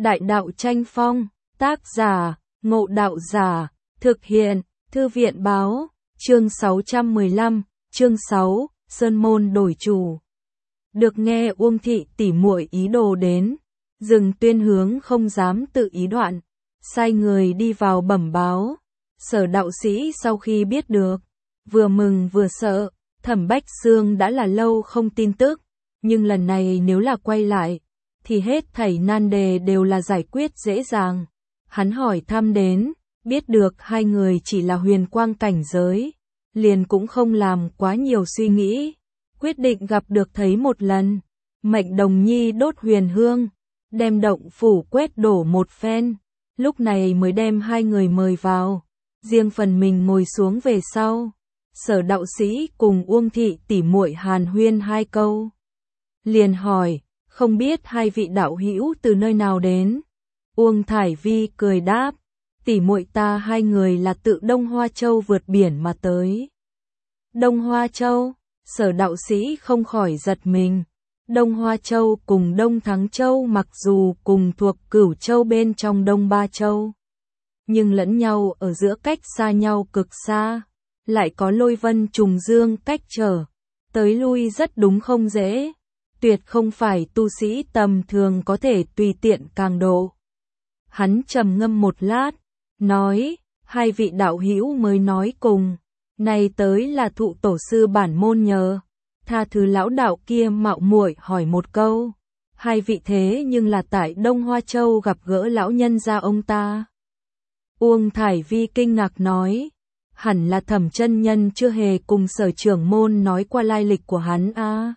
Đại đạo tranh phong, tác giả, Ngộ Đạo Giả, thực hiện, Thư viện báo, chương 615, chương 6, Sơn Môn đổi chủ. Được nghe Uông thị tỉ muội ý đồ đến, dừng tuyên hướng không dám tự ý đoạn, sai người đi vào bẩm báo. Sở đạo sĩ sau khi biết được, vừa mừng vừa sợ, Thẩm Bách Xương đã là lâu không tin tức, nhưng lần này nếu là quay lại, thì hết thảy nan đề đều là giải quyết dễ dàng. Hắn hỏi thăm đến, biết được hai người chỉ là huyền quang cảnh giới, liền cũng không làm quá nhiều suy nghĩ, quyết định gặp được thấy một lần. Mệnh Đồng Nhi đốt huyền hương, đem động phủ quét đổ một phen, lúc này mới đem hai người mời vào, riêng phần mình ngồi xuống về sau. Sở đạo sĩ cùng Uông thị tỉ muội hàn huyên hai câu, liền hỏi, không biết hai vị đạo hữu từ nơi nào đến. Uông Thải Vi cười đáp, tỉ muội ta hai người là tự Đông Hoa Châu vượt biển mà tới. Đông Hoa Châu? Sở đạo sĩ không khỏi giật mình. Đông Hoa Châu cùng Đông Thắng Châu mặc dù cùng thuộc Cửu Châu bên trong Đông Ba Châu, nhưng lẫn nhau ở giữa cách xa nhau cực xa, lại có lôi vân trùng dương cách trở, tới lui rất đúng không dễ, tuyệt không phải tu sĩ tầm thường có thể tùy tiện càng độ. Hắn trầm ngâm một lát, nói, hai vị đạo hữu mới nói cùng, này tới là thụ tổ sư bản môn nhờ, tha thứ lão đạo kia mạo muội hỏi một câu, hai vị thế nhưng là tại Đông Hoa Châu gặp gỡ lão nhân gia ông ta. Uông Thải Vi kinh ngạc nói, hẳn là Thẩm chân nhân chưa hề cùng Sở trưởng môn nói qua lai lịch của hắn a.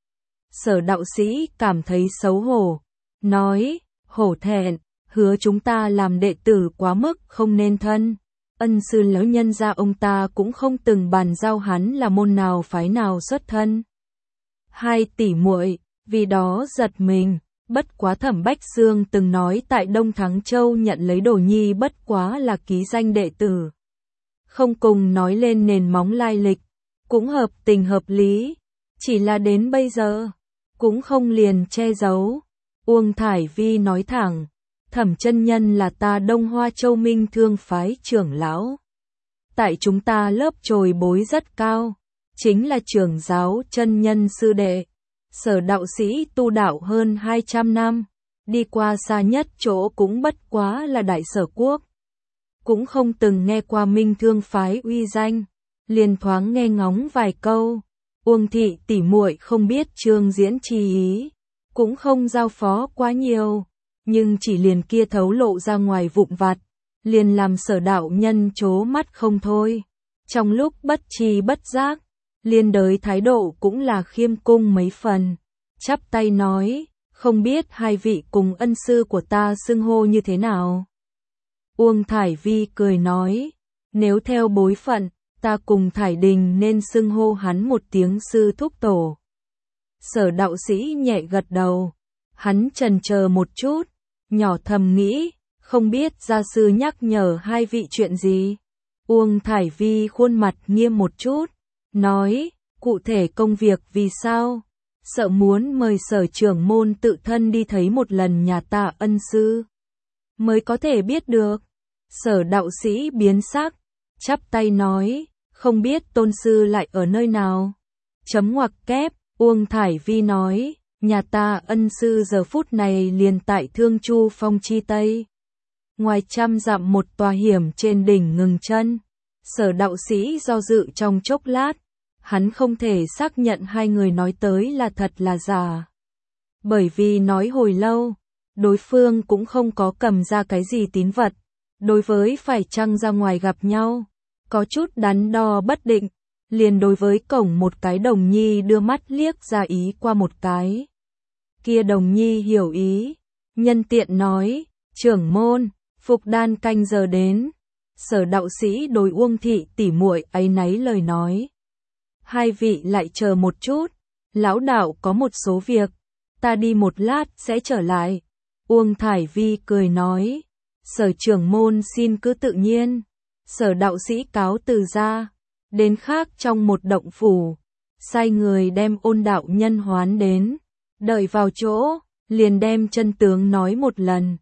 Sở đạo sĩ cảm thấy xấu hổ, nói, hổ thẹn, hứa chúng ta làm đệ tử quá mức không nên thân, ân sư lão nhân gia ông ta cũng không từng bàn giao hắn là môn nào phái nào xuất thân. Hai tỷ muội vì đó giật mình, bất quá Thẩm Bách Xương từng nói tại Đông Thắng Châu nhận lấy Đồ Nhi bất quá là ký danh đệ tử, không cùng nói lên nền móng lai lịch, cũng hợp tình hợp lý, chỉ là đến bây giờ, cũng không liền che giấu. Uông Thải Vi nói thẳng, Thẩm chân nhân là ta Đông Hoa Châu Minh Thương phái trưởng lão. Tại chúng ta lớp trồi bối rất cao, chính là trưởng giáo chân nhân sư đệ. Sở đạo sĩ tu đạo hơn 200 năm, đi qua xa nhất chỗ cũng bất quá là Đại Sở Quốc. Cũng không từng nghe qua Minh Thương phái uy danh, liền thoáng nghe ngóng vài câu. Uông thị tỉ muội không biết Trương Diễn chi ý, cũng không giao phó quá nhiều, nhưng chỉ liền kia thấu lộ ra ngoài vụn vặt, liền làm Sở đạo nhân trố mắt không thôi. Trong lúc bất tri bất giác, liên đới thái độ cũng là khiêm cung mấy phần, chắp tay nói, không biết hai vị cùng ân sư của ta xưng hô như thế nào. Uông Thải Vi cười nói, nếu theo bối phận, ta cùng Thải Đình nên xưng hô hắn một tiếng sư thúc tổ. Sở đạo sĩ nhẹ gật đầu, hắn chần chờ một chút, nhỏ thầm nghĩ, không biết gia sư nhắc nhở hai vị chuyện gì. Uông Thải Vi khuôn mặt nghiêm một chút, nói, cụ thể công việc vì sao, sợ muốn mời Sở trưởng môn tự thân đi thấy một lần nhà ta ân sư, mới có thể biết được. Sở đạo sĩ biến sắc, chắp tay nói, không biết tôn sư lại ở nơi nào. Chấm ngoặc kép, Uông Thải Vi nói, nhà ta ân sư giờ phút này liền tại Thương Chu Phong chi Tây. Ngoài 100 dặm một tòa hiểm trên đỉnh ngừng chân. Sở đạo sĩ do dự trong chốc lát, hắn không thể xác nhận hai người nói tới là thật là giả. Bởi vì nói hồi lâu, đối phương cũng không có cầm ra cái gì tín vật, đối với phải chăng ra ngoài gặp nhau, có chút đắn đo bất định, liền đối với cổng một cái Đồng Nhi đưa mắt liếc ra ý qua một cái. Kia Đồng Nhi hiểu ý, nhân tiện nói, trưởng môn, phục đan canh giờ đến. Sở đạo sĩ đối Uông thị tỉ muội áy náy lời nói, hai vị lại chờ một chút, lão đạo có một số việc, ta đi một lát sẽ trở lại. Uông Thải Vi cười nói, Sở trưởng môn xin cứ tự nhiên. Sở đạo sĩ cáo từ ra, đến khác trong một động phủ, sai người đem Ôn đạo nhân hoán đến, đợi vào chỗ, liền đem chân tướng nói một lần.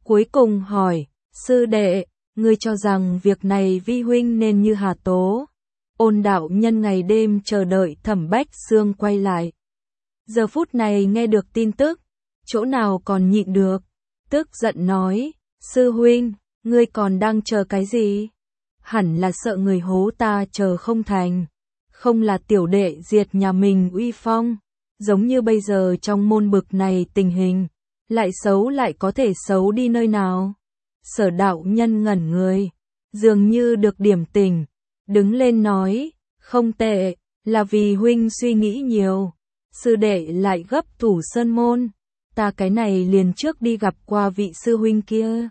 Cuối cùng hỏi, sư đệ, ngươi cho rằng việc này vi huynh nên như hà tố. Ôn đạo nhân ngày đêm chờ đợi Thẩm Bách Xương quay lại. Giờ phút này nghe được tin tức, chỗ nào còn nhịn được, tức giận nói, sư huynh, ngươi còn đang chờ cái gì? Hẳn là sợ người hố ta chờ không thành, không là tiểu đệ diệt nhà mình uy phong, giống như bây giờ trong môn bực này tình hình, lại xấu lại có thể xấu đi nơi nào? Sở đạo nhân ngẩn người, dường như được điểm tỉnh, đứng lên nói, không tệ, là vì huynh suy nghĩ nhiều, sư đệ lại gấp thủ sơn môn, ta cái này liền trước đi gặp qua vị sư huynh kia.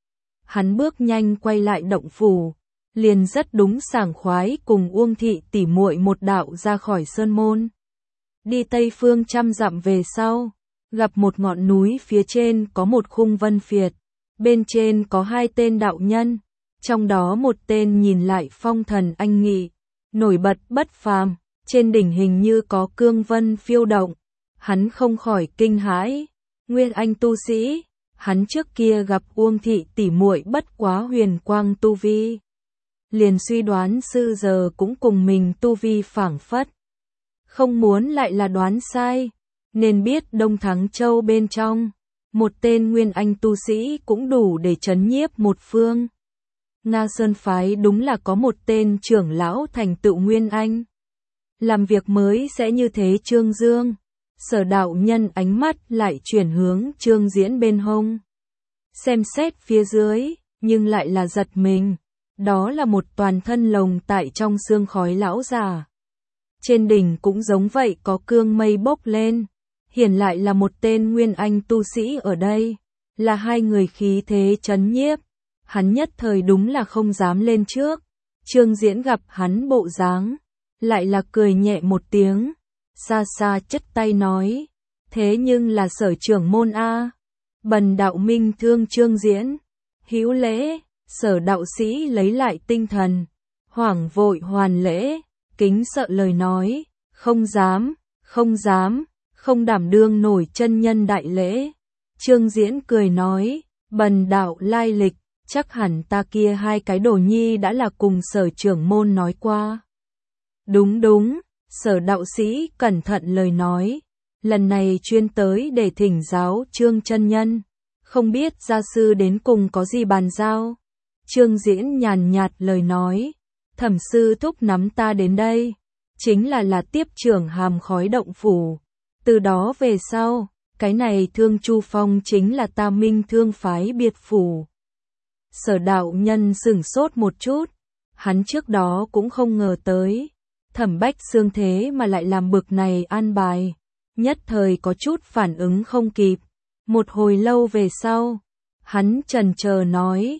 Hắn bước nhanh quay lại động phủ, liền rất đúng sảng khoái cùng Uông thị tỉ muội một đạo ra khỏi sơn môn. Đi tây phương 100 dặm về sau, gặp một ngọn núi phía trên có một khung vân phiệt, bên trên có 2 tên đạo nhân, trong đó một tên nhìn lại phong thần anh nghị, nổi bật bất phàm, trên đỉnh hình như có cương vân phiêu động, hắn không khỏi kinh hãi, nguyên anh tu sĩ, hắn trước kia gặp Uông thị tỉ muội bất quá huyền quang tu vi, liền suy đoán sư giờ cũng cùng mình tu vi phảng phất, không muốn lại là đoán sai, nên biết Đông Thắng Châu bên trong, một tên nguyên anh tu sĩ cũng đủ để trấn nhiếp một phương. Nga Sơn phái đúng là có một tên trưởng lão thành tựu nguyên anh. Làm việc mới sẽ như thế Trương Dương. Sở đạo nhân ánh mắt lại chuyển hướng Trương Diễn bên hông. Xem xét phía dưới, nhưng lại là giật mình. Đó là một toàn thân lồng tại trong sương khói lão già. Trên đỉnh cũng giống vậy có cương mây bốc lên. Hiển lại là một tên nguyên anh tu sĩ ở đây. Là 2 người khí thế trấn nhiếp. Hắn nhất thời đúng là không dám lên trước. Trương Diễn gặp hắn bộ dáng, lại là cười nhẹ một tiếng, xa xa chất tay nói, thế nhưng là Sở trưởng môn a. Bần đạo minh thương Trương Diễn, hữu lễ. Sở đạo sĩ lấy lại tinh thần, hoảng vội hoàn lễ, kính sợ lời nói, không dám, không đảm đương nổi chân nhân đại lễ. Trương Diễn cười nói, bần đạo lai lịch, chắc hẳn ta kia 2 cái đồ nhi đã là cùng Sở trưởng môn nói qua. Đúng, Sở đạo sĩ cẩn thận lời nói, lần này chuyên tới để thỉnh giáo Trương chân nhân, không biết gia sư đến cùng có gì bàn giao. Trương Diễn nhàn nhạt lời nói, Thẩm sư thúc nắm ta đến đây, chính là tiếp trưởng Hàm Khói động phủ, từ đó về sau, cái này Thương Chu Phong chính là ta Minh Thương phái biệt phủ. Sở đạo nhân sửng sốt một chút, hắn trước đó cũng không ngờ tới, Thẩm Bách Xương thế mà lại làm bực này an bài, nhất thời có chút phản ứng không kịp. Một hồi lâu về sau, hắn chần chờ nói,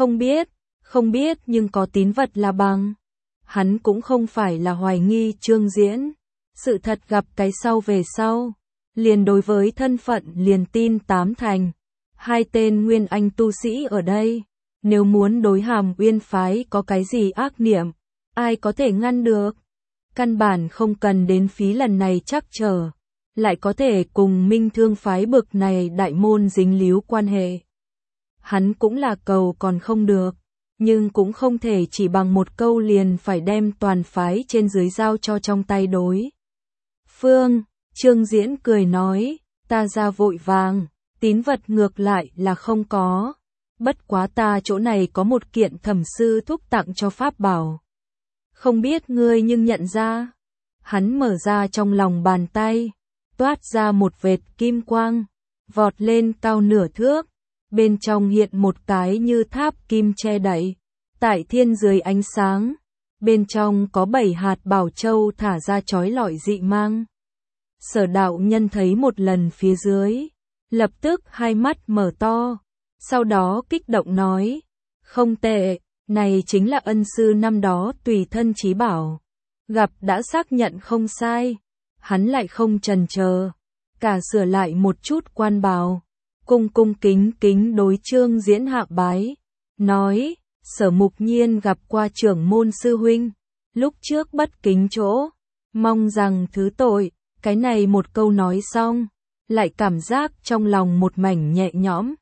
không biết nhưng có tín vật là bằng. Hắn cũng không phải là hoài nghi Trương Diễn, sự thật gặp cái sau về sau, liền đối với thân phận liền tin 8 thành. 2 tên nguyên anh tu sĩ ở đây, nếu muốn đối Hàm Uyên phái có cái gì ác niệm, ai có thể ngăn được? Căn bản không cần đến phí lần này chắc trở, lại có thể cùng Minh Thương phái bực này đại môn dính líu quan hệ. Hắn cũng là cầu còn không được, nhưng cũng không thể chỉ bằng một câu liền phải đem toàn phái trên dưới giao cho trong tay đối phương. Trương Diễn cười nói, ta ra vội vàng, tín vật ngược lại là không có. Bất quá ta chỗ này có một kiện Thẩm sư thúc tặng cho pháp bảo. Không biết ngươi nhưng nhận ra. Hắn mở ra trong lòng bàn tay, toát ra một vệt kim quang, vọt lên cao nửa thước. Bên trong hiện một cái như tháp kim che đậy, tại thiên dưới ánh sáng. Bên trong có 7 hạt bảo châu thả ra chói lọi dị mang. Sở đạo nhân thấy một lần phía dưới, lập tức 2 mắt mở to, sau đó kích động nói, không tệ, này chính là ân sư năm đó tùy thân chí bảo. Gặp đã xác nhận không sai, hắn lại không chần chờ, cả sửa lại một chút quan bào, cung kính đối Trương Diễn hạ bái, nói, Sở Mục Nhiên gặp qua trưởng môn sư huynh, lúc trước bất kính chỗ, mong rằng thứ tội. Cái này một câu nói xong, lại cảm giác trong lòng một mảnh nhẹ nhõm,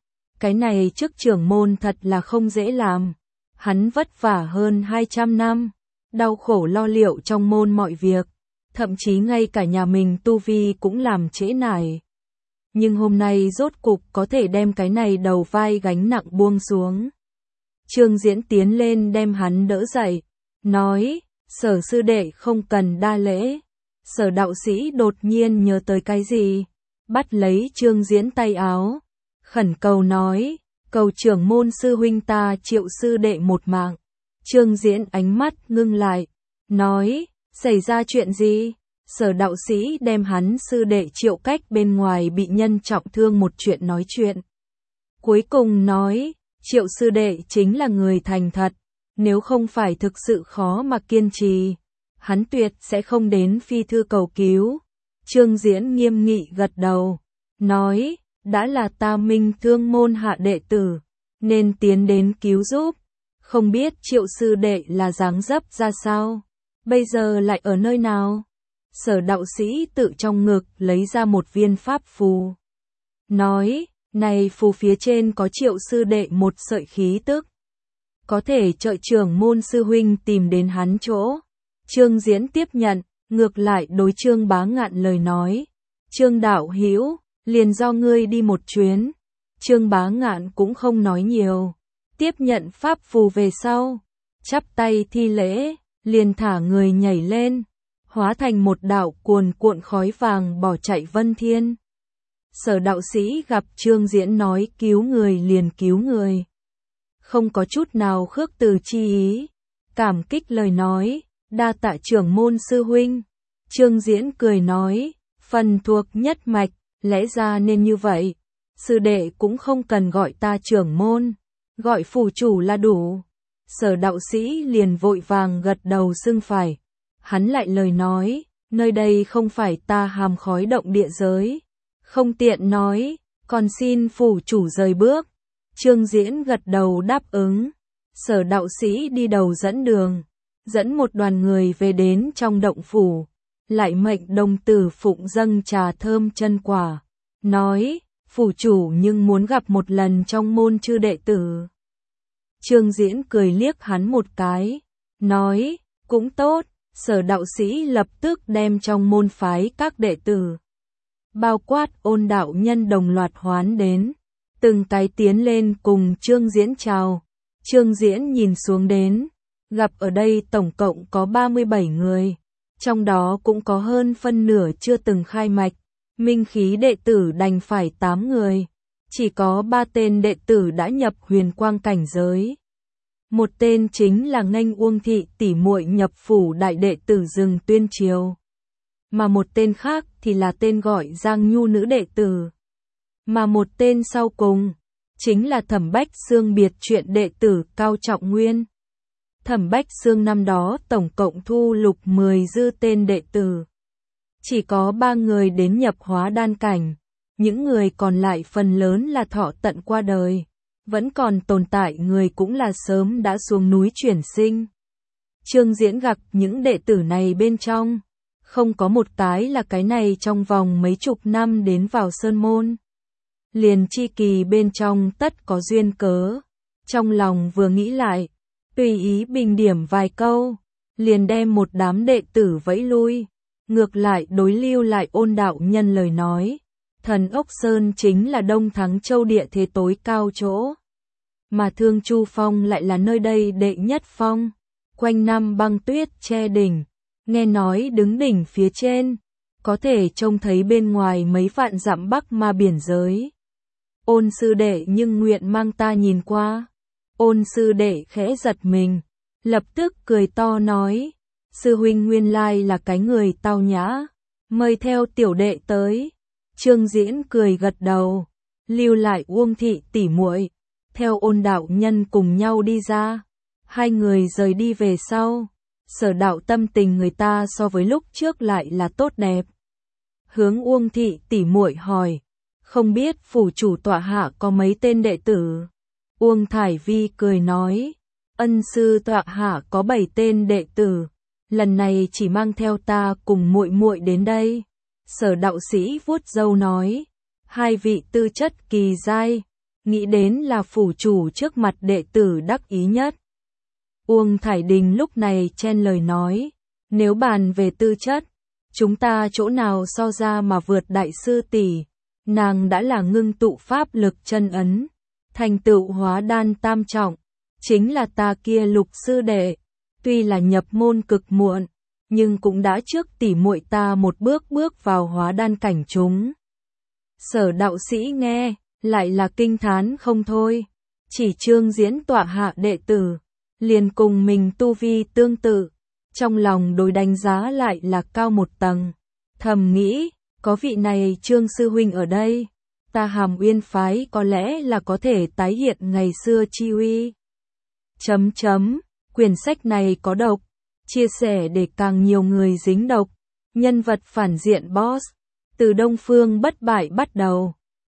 Cái này chức trưởng môn thật là không dễ làm. Hắn vất vả hơn 200 năm, đau khổ lo liệu trong môn mọi việc, thậm chí ngay cả nhà mình tu vi cũng làm trễ nải. Nhưng hôm nay rốt cục có thể đem cái này đầu vai gánh nặng buông xuống. Trương Diễn tiến lên đem hắn đỡ dậy, nói, Sở sư đệ không cần đa lễ. Sở đạo sĩ đột nhiên nhớ tới cái gì, bắt lấy Trương Diễn tay áo, khẩn cầu nói, cầu trưởng môn sư huynh ta Triệu sư đệ một mạng. Trương Diễn ánh mắt ngưng lại, nói, xảy ra chuyện gì? Sở đạo sĩ đem hắn sư đệ Triệu Cách bên ngoài bị nhân trọng thương một chuyện nói chuyện. Cuối cùng nói, Triệu sư đệ chính là người thành thật, nếu không phải thực sự khó mà kiên trì, hắn tuyệt sẽ không đến phi thư cầu cứu. Trương Diễn nghiêm nghị gật đầu, nói, đã là ta Minh Thương môn hạ đệ tử, nên tiến đến cứu giúp. Không biết Triệu sư đệ là dáng dấp ra sao, bây giờ lại ở nơi nào? Sở đạo sĩ tự trong ngực lấy ra một viên pháp phù, nói, này phù phía trên có Triệu sư đệ một sợi khí tức, có thể trợ trưởng môn sư huynh tìm đến hắn chỗ. Trương Diễn tiếp nhận, ngược lại đối Trương Bá Ngạn lời nói, Trương đạo hữu, liền do ngươi đi một chuyến. Trương Bá Ngạn cũng không nói nhiều, tiếp nhận pháp phù về sau, chắp tay thi lễ, liền thả người nhảy lên, hóa thành một đạo cuồn cuộn khói vàng bỏ chạy vân thiên. Sở đạo sĩ gặp Trương Diễn nói cứu người liền cứu người, không có chút nào khước từ chi ý, cảm kích lời nói, đa tạ trưởng môn sư huynh. Trương Diễn cười nói, phần thuộc nhất mạch, lẽ ra nên như vậy, sư đệ cũng không cần gọi ta trưởng môn, gọi phủ chủ là đủ. Sở đạo sĩ liền vội vàng gật đầu xưng phải, hắn lại lời nói, nơi đây không phải ta hàm khói động địa giới, không tiện nói, còn xin phủ chủ rời bước. Trương Diễn gật đầu đáp ứng, sở đạo sĩ đi đầu dẫn đường, dẫn một đoàn người về đến trong động phủ, lại mệnh đồng tử phụng dâng trà thơm chân quả, nói, phủ chủ nhưng muốn gặp một lần trong môn chư đệ tử. Trương Diễn cười liếc hắn một cái, nói, cũng tốt. Sở đạo sĩ lập tức đem trong môn phái các đệ tử, bao quát Ôn đạo nhân đồng loạt hoán đến, từng cái tiến lên cùng Trương Diễn chào. Trương Diễn nhìn xuống đến, gặp ở đây tổng cộng có 37 người, trong đó cũng có hơn phân nửa chưa từng khai mạch, minh khí đệ tử đành phải 8 người, chỉ có 3 tên đệ tử đã nhập huyền quang cảnh giới. Một tên chính là Nghênh Uông thị tỷ muội nhập phủ đại đệ tử Rừng Tuyên Triều, mà một tên khác thì là tên gọi Giang Nhu nữ đệ tử, mà một tên sau cùng chính là Thẩm Bách Xương biệt truyện đệ tử Cao Trọng Nguyên. Thẩm Bách Xương năm đó tổng cộng thu lục 10 dư tên đệ tử, chỉ có 3 người đến nhập hóa đan cảnh, những người còn lại phần lớn là thọ tận qua đời. Vẫn còn tồn tại người cũng là sớm đã xuống núi chuyển sinh. Trương Diễn gặp những đệ tử này bên trong, không có một cái là cái này trong vòng mấy chục năm đến vào sơn môn. Liền chi kỳ bên trong tất có duyên cớ. Trong lòng vừa nghĩ lại, tùy ý bình điểm vài câu, liền đem một đám đệ tử vẫy lui. Ngược lại đối lưu lại Ôn đạo nhân lời nói. Thần Ốc Sơn chính là Đông Thắng Châu địa thế tối cao chỗ, mà Thương Chu Phong lại là nơi đây đệ nhất phong, quanh năm băng tuyết che đỉnh, nghe nói đứng đỉnh phía trên, có thể trông thấy bên ngoài mấy vạn dặm Bắc Ma biển giới. Ôn sư đệ nhưng nguyện mang ta nhìn qua. Ôn sư đệ khẽ giật mình, lập tức cười to nói, sư huynh nguyên lai là cái người tao nhã, mời theo tiểu đệ tới. Trương Diễn cười gật đầu, lưu lại Uông thị tỷ muội, theo Ôn đạo nhân cùng nhau đi ra. Hai người rời đi về sau, Sở đạo tâm tình người ta so với lúc trước lại là tốt đẹp. Hướng Uông thị tỷ muội hỏi, không biết phủ chủ tọa hạ có mấy tên đệ tử? Uông Thải Vi cười nói, ân sư tọa hạ có 7 tên đệ tử, lần này chỉ mang theo ta cùng muội muội đến đây. Sở đạo sĩ vuốt râu nói, 2 vị tư chất kỳ giai, nghĩ đến là phủ chủ trước mặt đệ tử đắc ý nhất. Uông Thải Đình lúc này chen lời nói, nếu bàn về tư chất, chúng ta chỗ nào so ra mà vượt đại sư tỷ, nàng đã là ngưng tụ pháp lực chân ấn, thành tựu hóa đan tam trọng, chính là ta kia Lục sư đệ, tuy là nhập môn cực muộn, nhưng cũng đã trước tỷ muội ta một bước bước vào hóa đan cảnh chúng. Sở đạo sĩ nghe, lại là kinh thán không thôi, chỉ Trương Diễn tọa hạ đệ tử, liền cùng mình tu vi tương tự, trong lòng đối đánh giá lại là cao một tầng, thầm nghĩ, có vị này Trương sư huynh ở đây, ta Hàm Uyên phái có lẽ là có thể tái hiện ngày xưa chi uy. Quyển sách này có độc, chia sẻ để càng nhiều người dính độc, nhân vật phản diện boss, từ Đông Phương bất bại bắt đầu.